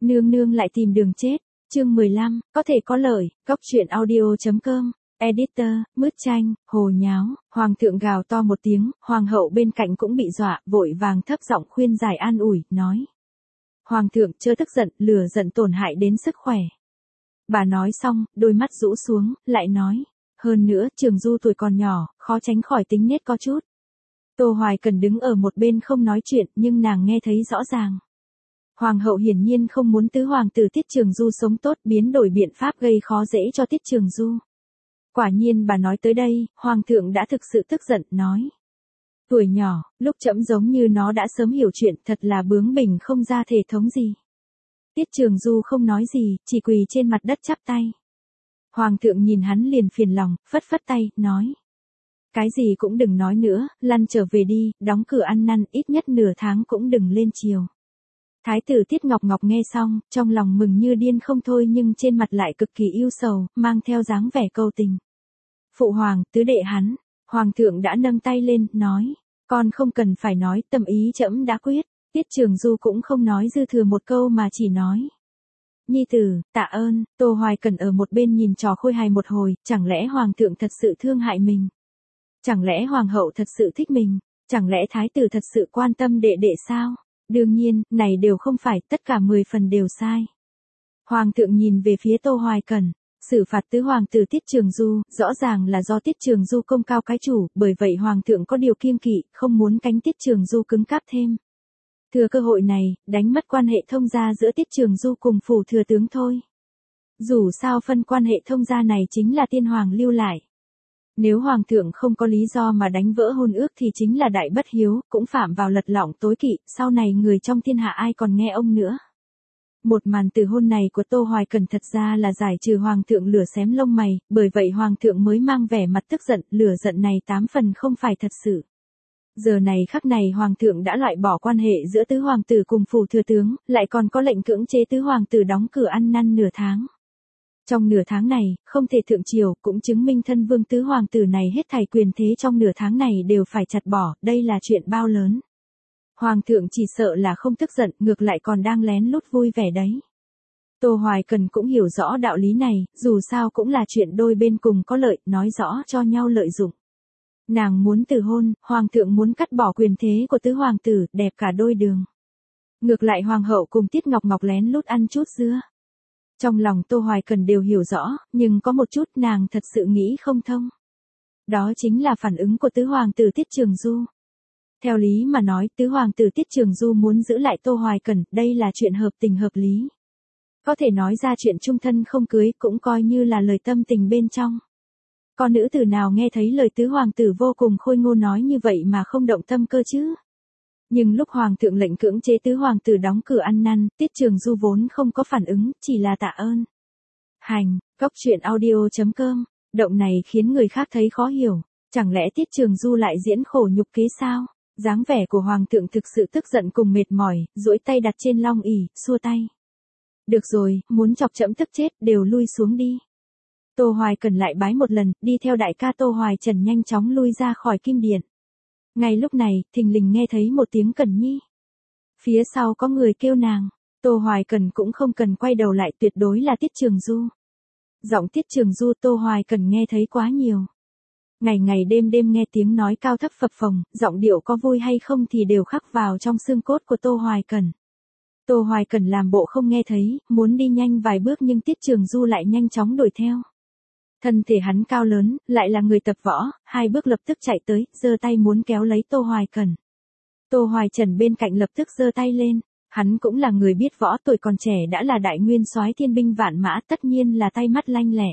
Nương nương lại tìm đường chết. Chương 15, có thể có lợi. Góc truyện audio.com. Editor, Mứt Chanh, hồ nháo. Hoàng thượng gào to một tiếng, hoàng hậu bên cạnh cũng bị dọa, vội vàng thấp giọng khuyên giải an ủi, nói. Hoàng thượng chớ tức giận, lửa giận tổn hại đến sức khỏe. Bà nói xong, đôi mắt rũ xuống, lại nói. Hơn nữa, Trường Du tuổi còn nhỏ, khó tránh khỏi tính nết có chút. Tô Hoài Cần đứng ở một bên không nói chuyện, nhưng nàng nghe thấy rõ ràng. Hoàng hậu hiển nhiên không muốn tứ hoàng tử Tiết Trường Du sống tốt, biến đổi biện pháp gây khó dễ cho Tiết Trường Du. Quả nhiên bà nói tới đây, hoàng thượng đã thực sự tức giận, nói. Tuổi nhỏ, lúc trẫm giống như nó đã sớm hiểu chuyện, thật là bướng bỉnh không ra thể thống gì. Tiết Trường Du không nói gì, chỉ quỳ trên mặt đất chắp tay. Hoàng thượng nhìn hắn liền phiền lòng, phất phất tay, nói. Cái gì cũng đừng nói nữa, lăn trở về đi, đóng cửa ăn năn, ít nhất nửa tháng cũng đừng lên chiều. Thái tử Tiết Ngọc Ngọc nghe xong, trong lòng mừng như điên không thôi nhưng trên mặt lại cực kỳ ưu sầu, mang theo dáng vẻ câu tình. Phụ hoàng, tứ đệ hắn, hoàng thượng đã nâng tay lên, nói, con không cần phải nói, tâm ý trẫm đã quyết. Tiết Trường Du cũng không nói dư thừa một câu mà chỉ nói. Nhi tử, tạ ơn. Tô Hoài Cần ở một bên nhìn trò khôi hài một hồi, chẳng lẽ hoàng thượng thật sự thương hại mình? Chẳng lẽ hoàng hậu thật sự thích mình? Chẳng lẽ thái tử thật sự quan tâm đệ đệ sao? Đương nhiên, này đều không phải, tất cả 10 phần đều sai. Hoàng thượng nhìn về phía Tô Hoài Cần, xử phạt tứ hoàng tử Tiết Trường Du, rõ ràng là do Tiết Trường Du công cao cái chủ, bởi vậy hoàng thượng có điều kiêng kỵ, không muốn cánh Tiết Trường Du cứng cáp thêm. Thừa cơ hội này, đánh mất quan hệ thông gia giữa Tiết Trường Du cùng phủ thừa tướng thôi. Dù sao phân quan hệ thông gia này chính là tiên hoàng lưu lại. Nếu hoàng thượng không có lý do mà đánh vỡ hôn ước thì chính là đại bất hiếu, cũng phạm vào lật lọng tối kỵ, sau này người trong thiên hạ ai còn nghe ông nữa. Một màn từ hôn này của Tô Hoài Cần thật ra là giải trừ hoàng thượng lửa xém lông mày, bởi vậy hoàng thượng mới mang vẻ mặt tức giận, lửa giận này 8 phần không phải thật sự. Giờ này khắc này hoàng thượng đã loại bỏ quan hệ giữa tứ hoàng tử cùng phủ thừa tướng, lại còn có lệnh cưỡng chế tứ hoàng tử đóng cửa ăn năn nửa tháng. Trong nửa tháng này, không thể thượng triều, cũng chứng minh thân vương tứ hoàng tử này hết thảy quyền thế trong nửa tháng này đều phải chặt bỏ, đây là chuyện bao lớn. Hoàng thượng chỉ sợ là không tức giận, ngược lại còn đang lén lút vui vẻ đấy. Tô Hoài Cần cũng hiểu rõ đạo lý này, dù sao cũng là chuyện đôi bên cùng có lợi, nói rõ cho nhau lợi dụng. Nàng muốn từ hôn, hoàng thượng muốn cắt bỏ quyền thế của tứ hoàng tử, đẹp cả đôi đường. Ngược lại hoàng hậu cùng Tiết Ngọc Ngọc lén lút ăn chút dưa. Trong lòng Tô Hoài Cần đều hiểu rõ, nhưng có một chút nàng thật sự nghĩ không thông. Đó chính là phản ứng của tứ hoàng tử Tiết Trường Du. Theo lý mà nói, tứ hoàng tử Tiết Trường Du muốn giữ lại Tô Hoài Cần, đây là chuyện hợp tình hợp lý. Có thể nói ra chuyện chung thân không cưới cũng coi như là lời tâm tình bên trong. Con nữ tử nào nghe thấy lời tứ hoàng tử vô cùng khôi ngô nói như vậy mà không động tâm cơ chứ? Nhưng lúc hoàng thượng lệnh cưỡng chế tứ hoàng tử đóng cửa ăn năn, Tiết Trường Du vốn không có phản ứng, chỉ là tạ ơn. Hành, góc truyện audio.com, động này khiến người khác thấy khó hiểu, chẳng lẽ Tiết Trường Du lại diễn khổ nhục kế sao? Dáng vẻ của hoàng thượng thực sự tức giận cùng mệt mỏi, duỗi tay đặt trên long ỷ, xua tay. Được rồi, muốn chọc trẫm tức chết, đều lui xuống đi. Tô Hoài Cần lại bái một lần, đi theo đại ca Tô Hoài Trần nhanh chóng lui ra khỏi kim điện. Ngay lúc này, thình lình nghe thấy một tiếng Cần Nhi. Phía sau có người kêu nàng, Tô Hoài Cần cũng không cần quay đầu lại, tuyệt đối là Tiết Trường Du. Giọng Tiết Trường Du Tô Hoài Cần nghe thấy quá nhiều. Ngày ngày đêm đêm nghe tiếng nói cao thấp phập phồng, giọng điệu có vui hay không thì đều khắc vào trong xương cốt của Tô Hoài Cần. Tô Hoài Cần làm bộ không nghe thấy, muốn đi nhanh vài bước nhưng Tiết Trường Du lại nhanh chóng đuổi theo. Thân thể hắn cao lớn, lại là người tập võ, 2 bước lập tức chạy tới, giơ tay muốn kéo lấy Tô Hoài Cần. Tô Hoài Trần bên cạnh lập tức giơ tay lên, hắn cũng là người biết võ, tuổi còn trẻ đã là đại nguyên soái thiên binh vạn mã, tất nhiên là tay mắt lanh lẹ.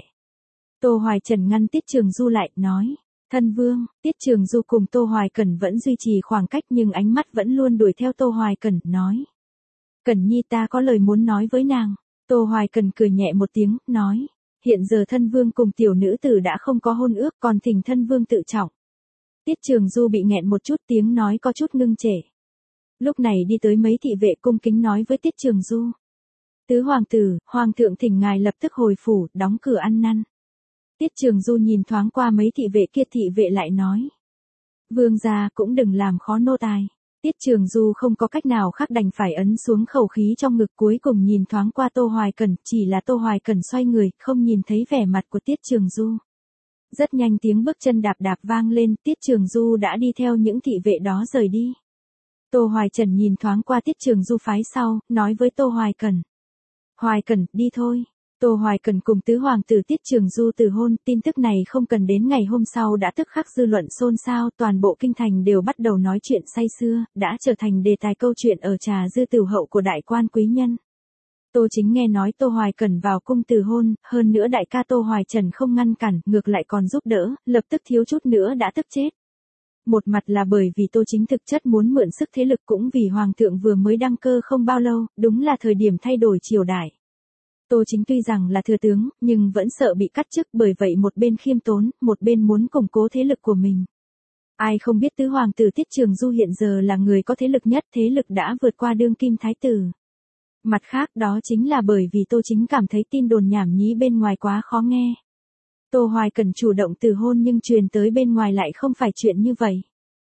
Tô Hoài Trần ngăn Tiết Trường Du lại, nói, thân vương. Tiết Trường Du cùng Tô Hoài Cần vẫn duy trì khoảng cách nhưng ánh mắt vẫn luôn đuổi theo Tô Hoài Cần, nói. Cần Nhi, ta có lời muốn nói với nàng. Tô Hoài Cần cười nhẹ một tiếng, nói. Hiện giờ thân vương cùng tiểu nữ tử đã không có hôn ước, còn thỉnh thân vương tự trọng. Tiết Trường Du bị nghẹn một chút, tiếng nói có chút ngưng trệ. Lúc này đi tới mấy thị vệ cung kính nói với Tiết Trường Du. Tứ hoàng tử, hoàng thượng thỉnh ngài lập tức hồi phủ, đóng cửa ăn năn. Tiết Trường Du nhìn thoáng qua mấy thị vệ kia, thị vệ lại nói. Vương gia cũng đừng làm khó nô tài. Tiết Trường Du không có cách nào khác đành phải ấn xuống khẩu khí trong ngực, cuối cùng nhìn thoáng qua Tô Hoài Cẩn, chỉ là Tô Hoài Cẩn xoay người, không nhìn thấy vẻ mặt của Tiết Trường Du. Rất nhanh tiếng bước chân đạp đạp vang lên, Tiết Trường Du đã đi theo những thị vệ đó rời đi. Tô Hoài Trần nhìn thoáng qua Tiết Trường Du phái sau, nói với Tô Hoài Cẩn. Hoài Cẩn, đi thôi. Tô Hoài Cẩn cùng tứ hoàng tử Tiết Trường Du từ hôn, tin tức này không cần đến ngày hôm sau đã tức khắc dư luận xôn xao, toàn bộ kinh thành đều bắt đầu nói chuyện say sưa, đã trở thành đề tài câu chuyện ở trà dư tửu hậu của đại quan quý nhân. Tô Chính nghe nói Tô Hoài Cẩn vào cung từ hôn, hơn nữa đại ca Tô Hoài Trần không ngăn cản, ngược lại còn giúp đỡ, lập tức thiếu chút nữa đã tức chết. Một mặt là bởi vì Tô Chính thực chất muốn mượn sức thế lực, cũng vì hoàng thượng vừa mới đăng cơ không bao lâu, đúng là thời điểm thay đổi triều đại. Tô Chính tuy rằng là thừa tướng, nhưng vẫn sợ bị cắt chức, bởi vậy một bên khiêm tốn, một bên muốn củng cố thế lực của mình. Ai không biết tứ hoàng tử Tiết Trường Du hiện giờ là người có thế lực nhất, thế lực đã vượt qua đương kim thái tử. Mặt khác đó chính là bởi vì Tô Chính cảm thấy tin đồn nhảm nhí bên ngoài quá khó nghe. Tô Hoài Cẩn chủ động từ hôn nhưng truyền tới bên ngoài lại không phải chuyện như vậy.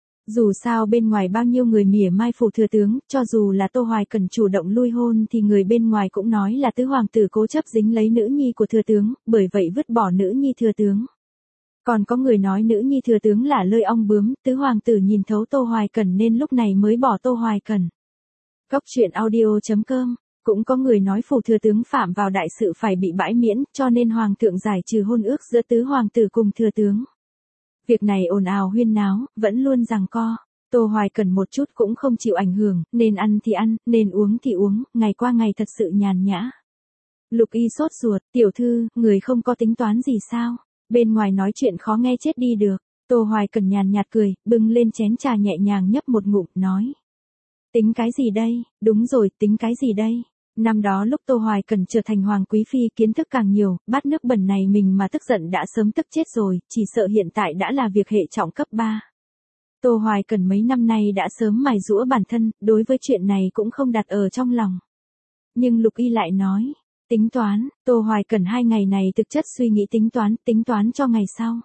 Dù sao bên ngoài bao nhiêu người mỉa mai phủ thừa tướng, cho dù là Tô Hoài Cẩn chủ động lui hôn thì người bên ngoài cũng nói là tứ hoàng tử cố chấp dính lấy nữ nhi của thừa tướng, bởi vậy vứt bỏ nữ nhi thừa tướng. Còn có người nói nữ nhi thừa tướng là lơi ong bướm, tứ hoàng tử nhìn thấu Tô Hoài Cẩn nên lúc này mới bỏ Tô Hoài Cẩn. Góc truyện audio.com. Cũng có người nói phủ thừa tướng phạm vào đại sự phải bị bãi miễn, cho nên hoàng thượng giải trừ hôn ước giữa tứ hoàng tử cùng thừa tướng. Việc này ồn ào huyên náo, vẫn luôn giằng co. Tô Hoài Cẩn một chút cũng không chịu ảnh hưởng, nên ăn thì ăn, nên uống thì uống, ngày qua ngày thật sự nhàn nhã. Lục Y sốt ruột, tiểu thư, người không có tính toán gì sao? Bên ngoài nói chuyện khó nghe chết đi được. Tô Hoài Cẩn nhàn nhạt cười, bưng lên chén trà nhẹ nhàng nhấp một ngụm, nói. Tính cái gì đây? Đúng rồi, tính cái gì đây? Năm đó lúc Tô Hoài Cẩn trở thành hoàng quý phi, kiến thức càng nhiều, bát nước bẩn này mình mà tức giận đã sớm tức chết rồi, chỉ sợ hiện tại đã là việc hệ trọng cấp 3. Tô Hoài Cẩn mấy năm nay đã sớm mài giũa bản thân, đối với chuyện này cũng không đặt ở trong lòng. Nhưng Lục Y lại nói, tính toán, Tô Hoài Cẩn 2 ngày này thực chất suy nghĩ tính toán cho ngày sau.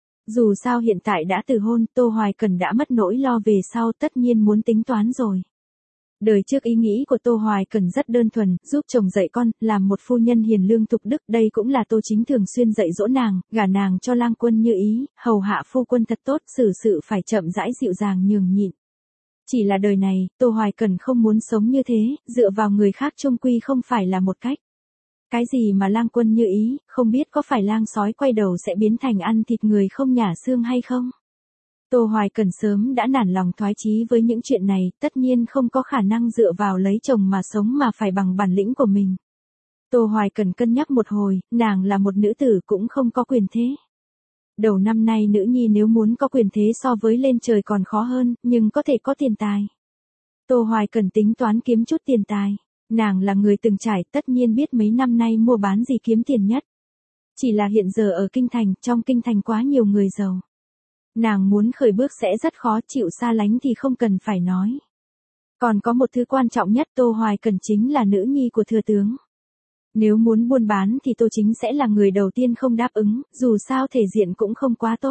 Dù sao hiện tại đã từ hôn, Tô Hoài Cẩn đã mất nỗi lo về sau, tất nhiên muốn tính toán rồi. Đời trước ý nghĩ của Tô Hoài Cẩn rất đơn thuần, giúp chồng dạy con, làm một phu nhân hiền lương tục đức, đây cũng là Tô Chính thường xuyên dạy dỗ nàng, gả nàng cho lang quân như ý, hầu hạ phu quân thật tốt, xử sự phải chậm rãi dịu dàng nhường nhịn. Chỉ là đời này, Tô Hoài Cẩn không muốn sống như thế, dựa vào người khác chung quy không phải là một cách. Cái gì mà lang quân như ý, không biết có phải lang sói quay đầu sẽ biến thành ăn thịt người không nhả xương hay không? Tô Hoài Cẩn sớm đã nản lòng thoái chí với những chuyện này, tất nhiên không có khả năng dựa vào lấy chồng mà sống mà phải bằng bản lĩnh của mình. Tô Hoài Cẩn cân nhắc một hồi, nàng là một nữ tử cũng không có quyền thế. Đầu năm nay nữ nhi nếu muốn có quyền thế so với lên trời còn khó hơn, nhưng có thể có tiền tài. Tô Hoài Cẩn tính toán kiếm chút tiền tài. Nàng là người từng trải, tất nhiên biết mấy năm nay mua bán gì kiếm tiền nhất. Chỉ là hiện giờ ở kinh thành, trong kinh thành quá nhiều người giàu. Nàng muốn khởi bước sẽ rất khó, chịu xa lánh thì không cần phải nói. Còn có một thứ quan trọng nhất, Tô Hoài Cẩn chính là nữ nhi của thừa tướng. Nếu muốn buôn bán thì Tô Chính sẽ là người đầu tiên không đáp ứng, dù sao thể diện cũng không quá tốt.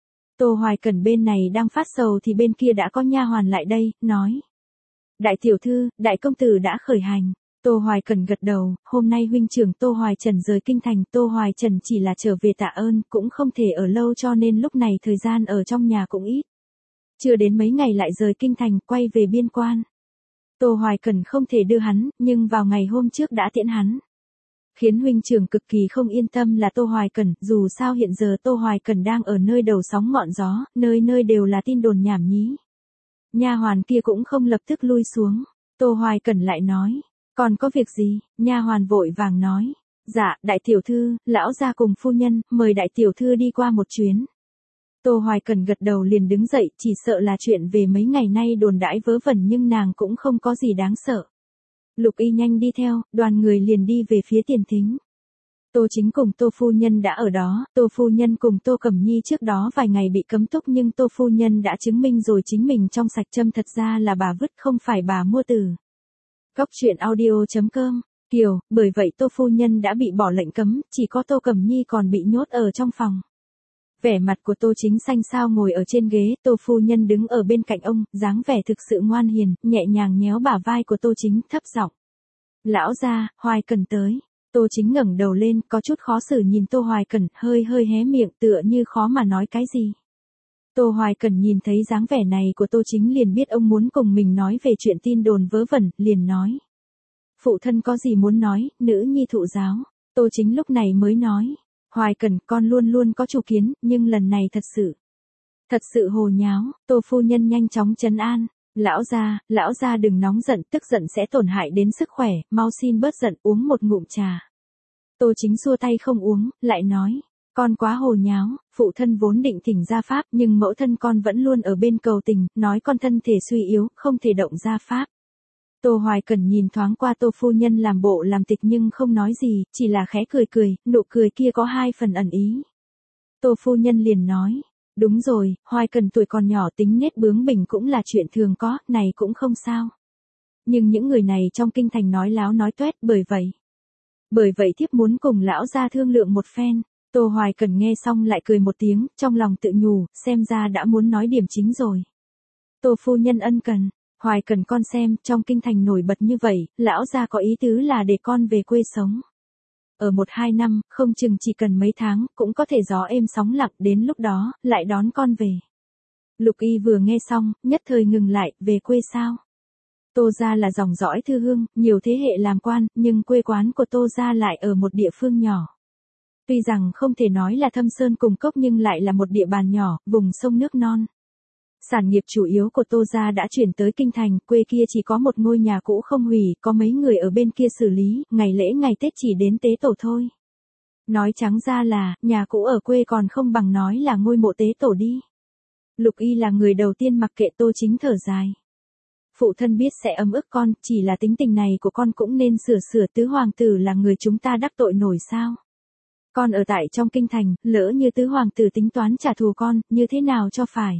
Tô Hoài Cẩn bên này đang phát sầu thì bên kia đã có nha hoàn lại đây, nói. Đại tiểu thư, đại công tử đã khởi hành. Tô Hoài Cẩn gật đầu, hôm nay huynh trưởng Tô Hoài Trần rời kinh thành, Tô Hoài Trần chỉ là trở về tạ ơn, cũng không thể ở lâu cho nên lúc này thời gian ở trong nhà cũng ít. Chưa đến mấy ngày lại rời kinh thành, quay về biên quan. Tô Hoài Cẩn không thể đưa hắn, nhưng vào ngày hôm trước đã tiễn hắn. Khiến huynh trưởng cực kỳ không yên tâm là Tô Hoài Cẩn, dù sao hiện giờ Tô Hoài Cẩn đang ở nơi đầu sóng ngọn gió, nơi nơi đều là tin đồn nhảm nhí. Nha hoàn kia cũng không lập tức lui xuống. Tô Hoài Cẩn lại nói, còn có việc gì? Nha hoàn vội vàng nói, dạ, đại tiểu thư, lão gia cùng phu nhân, mời đại tiểu thư đi qua một chuyến. Tô Hoài Cẩn gật đầu liền đứng dậy, chỉ sợ là chuyện về mấy ngày nay đồn đãi vớ vẩn nhưng nàng cũng không có gì đáng sợ. Lục Y nhanh đi theo, đoàn người liền đi về phía tiền thính. Tô Chính cùng Tô phu nhân đã ở đó, Tô phu nhân cùng Tô Cẩm Nhi trước đó vài ngày bị cấm túc nhưng Tô phu nhân đã chứng minh rồi chính mình trong sạch châm thật ra là bà vứt không phải bà mua từ. Góc truyện audio.com, Kiều, bởi vậy Tô phu nhân đã bị bỏ lệnh cấm, chỉ có Tô Cẩm Nhi còn bị nhốt ở trong phòng. Vẻ mặt của Tô Chính xanh xao ngồi ở trên ghế, Tô phu nhân đứng ở bên cạnh ông, dáng vẻ thực sự ngoan hiền, nhẹ nhàng nhéo bả vai của Tô Chính, thấp giọng. Lão gia, Hoài Cần tới. Tô Chính ngẩng đầu lên, có chút khó xử nhìn Tô Hoài Cần, hơi hơi hé miệng tựa như khó mà nói cái gì. Tô Hoài Cần nhìn thấy dáng vẻ này của Tô Chính liền biết ông muốn cùng mình nói về chuyện tin đồn vớ vẩn, liền nói. Phụ thân có gì muốn nói, nữ nhi thụ giáo. Tô Chính lúc này mới nói. Hoài Cần, con luôn luôn có chủ kiến, nhưng lần này thật sự hồ nháo. Tô phu nhân nhanh chóng trấn an. Lão gia đừng nóng giận, tức giận sẽ tổn hại đến sức khỏe, mau xin bớt giận, uống một ngụm trà. Tô Chính xua tay không uống, lại nói. Con quá hồ nháo, phụ thân vốn định thỉnh gia pháp, nhưng mẫu thân con vẫn luôn ở bên cầu tình, nói con thân thể suy yếu, không thể động gia pháp. Tô Hoài Cần nhìn thoáng qua Tô phu nhân làm bộ làm tịch nhưng không nói gì, chỉ là khẽ cười cười, nụ cười kia có 2 phần ẩn ý. Tô phu nhân liền nói, đúng rồi, Hoài Cần tuổi còn nhỏ tính nết bướng bỉnh cũng là chuyện thường có, này cũng không sao. Nhưng những người này trong kinh thành nói láo nói tuét, bởi vậy thiếp muốn cùng lão gia thương lượng một phen. Tô Hoài Cần nghe xong lại cười một tiếng, trong lòng tự nhủ, xem ra đã muốn nói điểm chính rồi. Tô phu nhân ân cần. Hoài Cần con xem, trong kinh thành nổi bật như vậy, lão gia có ý tứ là để con về quê sống. Ở 1-2 năm, không chừng chỉ cần mấy tháng, cũng có thể gió êm sóng lặng, đến lúc đó, lại đón con về. Lục Y vừa nghe xong, nhất thời ngừng lại, về quê sao? Tô gia là dòng dõi thư hương, nhiều thế hệ làm quan, nhưng quê quán của Tô gia lại ở một địa phương nhỏ. Tuy rằng không thể nói là thâm sơn cùng cốc nhưng lại là một địa bàn nhỏ, vùng sông nước non. Sản nghiệp chủ yếu của Tô gia đã chuyển tới kinh thành, quê kia chỉ có một ngôi nhà cũ không hủy, có mấy người ở bên kia xử lý, ngày lễ ngày Tết chỉ đến tế tổ thôi. Nói trắng ra là, nhà cũ ở quê còn không bằng nói là ngôi mộ tế tổ đi. Lục Y là người đầu tiên mặc kệ Tô Chính thở dài. Phụ thân biết sẽ ấm ức con, chỉ là tính tình này của con cũng nên sửa tứ hoàng tử là người chúng ta đắc tội nổi sao. Con ở tại trong kinh thành, lỡ như tứ hoàng tử tính toán trả thù con, như thế nào cho phải.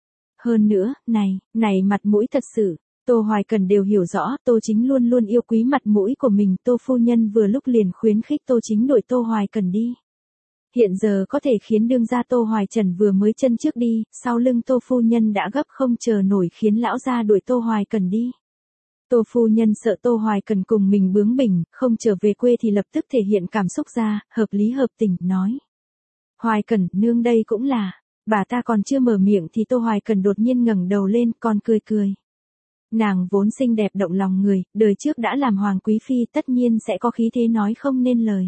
Hơn nữa, này mặt mũi thật sự, Tô Hoài Cần đều hiểu rõ, Tô Chính luôn luôn yêu quý mặt mũi của mình, Tô phu nhân vừa lúc liền khuyến khích Tô Chính đuổi Tô Hoài Cần đi. Hiện giờ có thể khiến đương gia Tô Hoài Trần vừa mới chân trước đi, sau lưng Tô phu nhân đã gấp không chờ nổi khiến lão gia đuổi Tô Hoài Cần đi. Tô phu nhân sợ Tô Hoài Cần cùng mình bướng bỉnh, không trở về quê thì lập tức thể hiện cảm xúc ra, hợp lý hợp tình, nói. Hoài Cần, nương đây cũng là. Bà ta còn chưa mở miệng thì Tô Hoài Cần đột nhiên ngẩng đầu lên, còn cười. Nàng vốn xinh đẹp động lòng người, đời trước đã làm hoàng quý phi tất nhiên sẽ có khí thế nói không nên lời.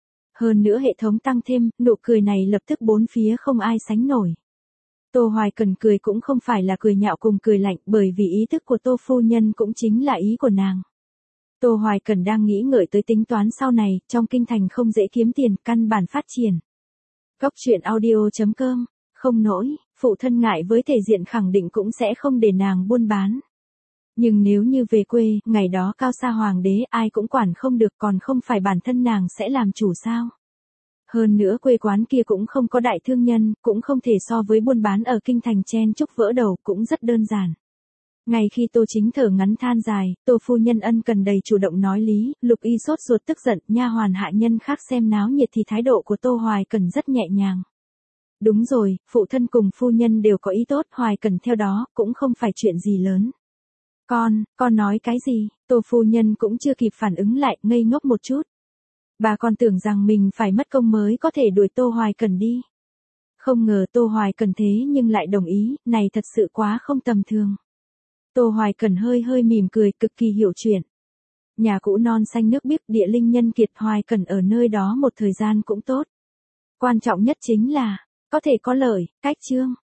Hơn nữa hệ thống tăng thêm, nụ cười này lập tức bốn phía không ai sánh nổi. Tô Hoài Cần cười cũng không phải là cười nhạo cùng cười lạnh, bởi vì ý thức của Tô phu nhân cũng chính là ý của nàng. Tô Hoài Cần đang nghĩ ngợi tới tính toán sau này, trong kinh thành không dễ kiếm tiền, căn bản phát triển. Góc truyện audio.com. Không nỗi, phụ thân ngại với thể diện khẳng định cũng sẽ không để nàng buôn bán. Nhưng nếu như về quê, ngày đó cao xa hoàng đế ai cũng quản không được, còn không phải bản thân nàng sẽ làm chủ sao. Hơn nữa quê quán kia cũng không có đại thương nhân, cũng không thể so với buôn bán ở kinh thành chen chúc vỡ đầu, cũng rất đơn giản. Ngay khi Tô Chính thở ngắn than dài, Tô phu nhân ân cần đầy chủ động nói lý, Lục Y sốt ruột tức giận, nha hoàn hạ nhân khác xem náo nhiệt thì thái độ của Tô Hoài Cần rất nhẹ nhàng. Đúng rồi, phụ thân cùng phu nhân đều có ý tốt, Hoài Cần theo đó, cũng không phải chuyện gì lớn. Con nói cái gì? Tô phu nhân cũng chưa kịp phản ứng lại, ngây ngốc một chút. Bà còn tưởng rằng mình phải mất công mới có thể đuổi Tô Hoài Cần đi. Không ngờ Tô Hoài Cần thế nhưng lại đồng ý, này thật sự quá không tầm thường. Tô Hoài Cần hơi mỉm cười, cực kỳ hiểu chuyện. Nhà cũ non xanh nước biếc, địa linh nhân kiệt, Hoài Cần ở nơi đó một thời gian cũng tốt. Quan trọng nhất chính là có thể có lợi. Cách chương